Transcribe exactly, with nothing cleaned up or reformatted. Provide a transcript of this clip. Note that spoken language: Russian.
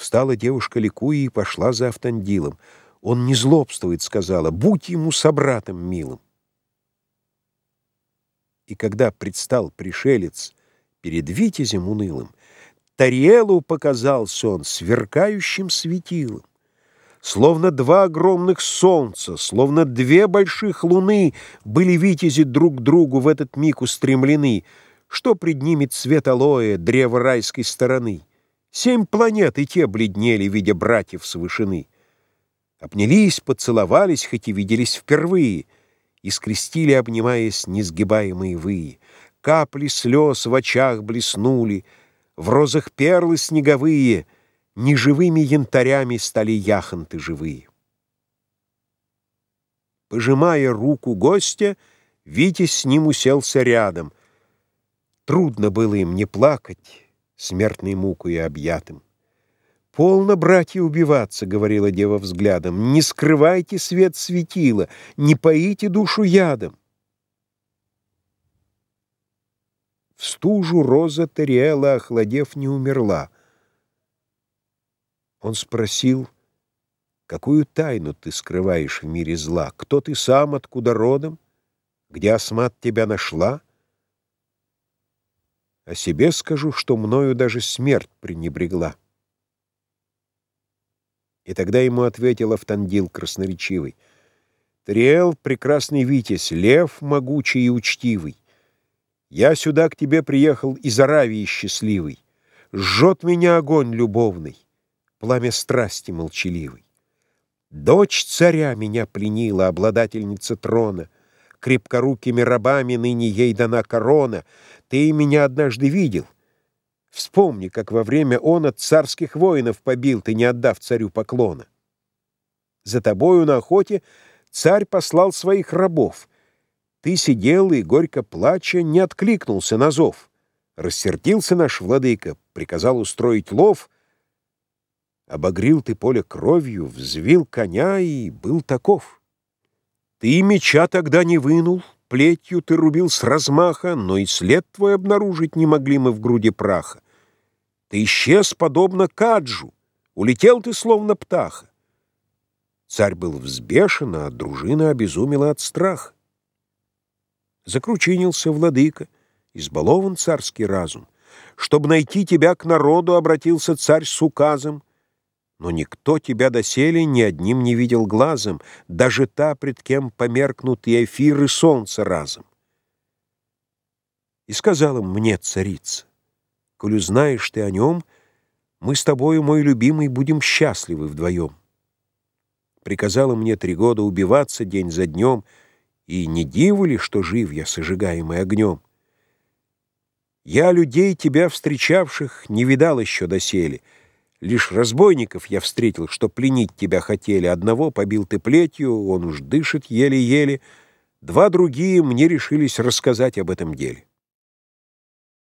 Встала девушка, ликуя, и пошла за Автандилом. «Он не злобствует», — сказала, — «будь ему собратом милым». И когда предстал пришелец перед витязем унылым, Тариэлу показался он сверкающим светилом. Словно два огромных солнца, словно две больших луны были витязи друг к другу в этот миг устремлены. Что пред ними цвет алоэ, древо райской стороны? Семь планет и те бледнели, видя братьев с вышины. Обнялись, поцеловались, хоть и виделись впервые, и скрестили, обнимаясь, несгибаемые выи. Капли слез в очах блеснули, в розах перлы снеговые, неживыми янтарями стали яхонты живые. Пожимая руку гостя, Витязь с ним уселся рядом. Трудно было им не плакать, смертной мукою объятым. «Полно, братья, убиваться», — говорила дева взглядом, «не скрывайте свет светила, не поите душу ядом». В стужу роза Тариэла, охладев, не умерла. Он спросил: «Какую тайну ты скрываешь в мире зла? Кто ты сам, откуда родом? Где Асмат тебя нашла?» «О себе скажу, что мною даже смерть пренебрегла». И тогда ему ответил Автандил красноречивый: «Тариэл, прекрасный витязь, лев могучий и учтивый, я сюда к тебе приехал из Аравии счастливый. Жжет меня огонь любовный, пламя страсти молчаливой. Дочь царя меня пленила, обладательница трона. Крепкорукими рабами ныне ей дана корона. Ты меня однажды видел. Вспомни, как во время он от царских воинов побил ты, не отдав царю поклона. За тобою на охоте царь послал своих рабов. Ты сидел и, горько плача, не откликнулся на зов. Рассердился наш владыка, приказал устроить лов. Обогрил ты поле кровью, взвил коня и был таков. Ты меча тогда не вынул, плетью ты рубил с размаха, но и след твой обнаружить не могли мы в груди праха. Ты исчез, подобно Каджу, улетел ты, словно птаха. Царь был взбешен, а дружина обезумела от страха. Закручинился владыка, избалован царский разум. Чтоб найти тебя к народу, обратился царь с указом. Но никто тебя доселе ни одним не видел глазом, даже та, пред кем померкнут и эфир, и солнце разом. И сказала мне царица: «Коль узнаешь ты о нем, мы с тобою, мой любимый, будем счастливы вдвоем». Приказала мне три года убиваться день за днем, и не диву ли, что жив я, сожигаемый огнем? Я людей, тебя встречавших, не видал еще доселе. Лишь разбойников я встретил, что пленить тебя хотели. Одного побил ты плетью, он уж дышит еле-еле. Два другие мне решились рассказать об этом деле.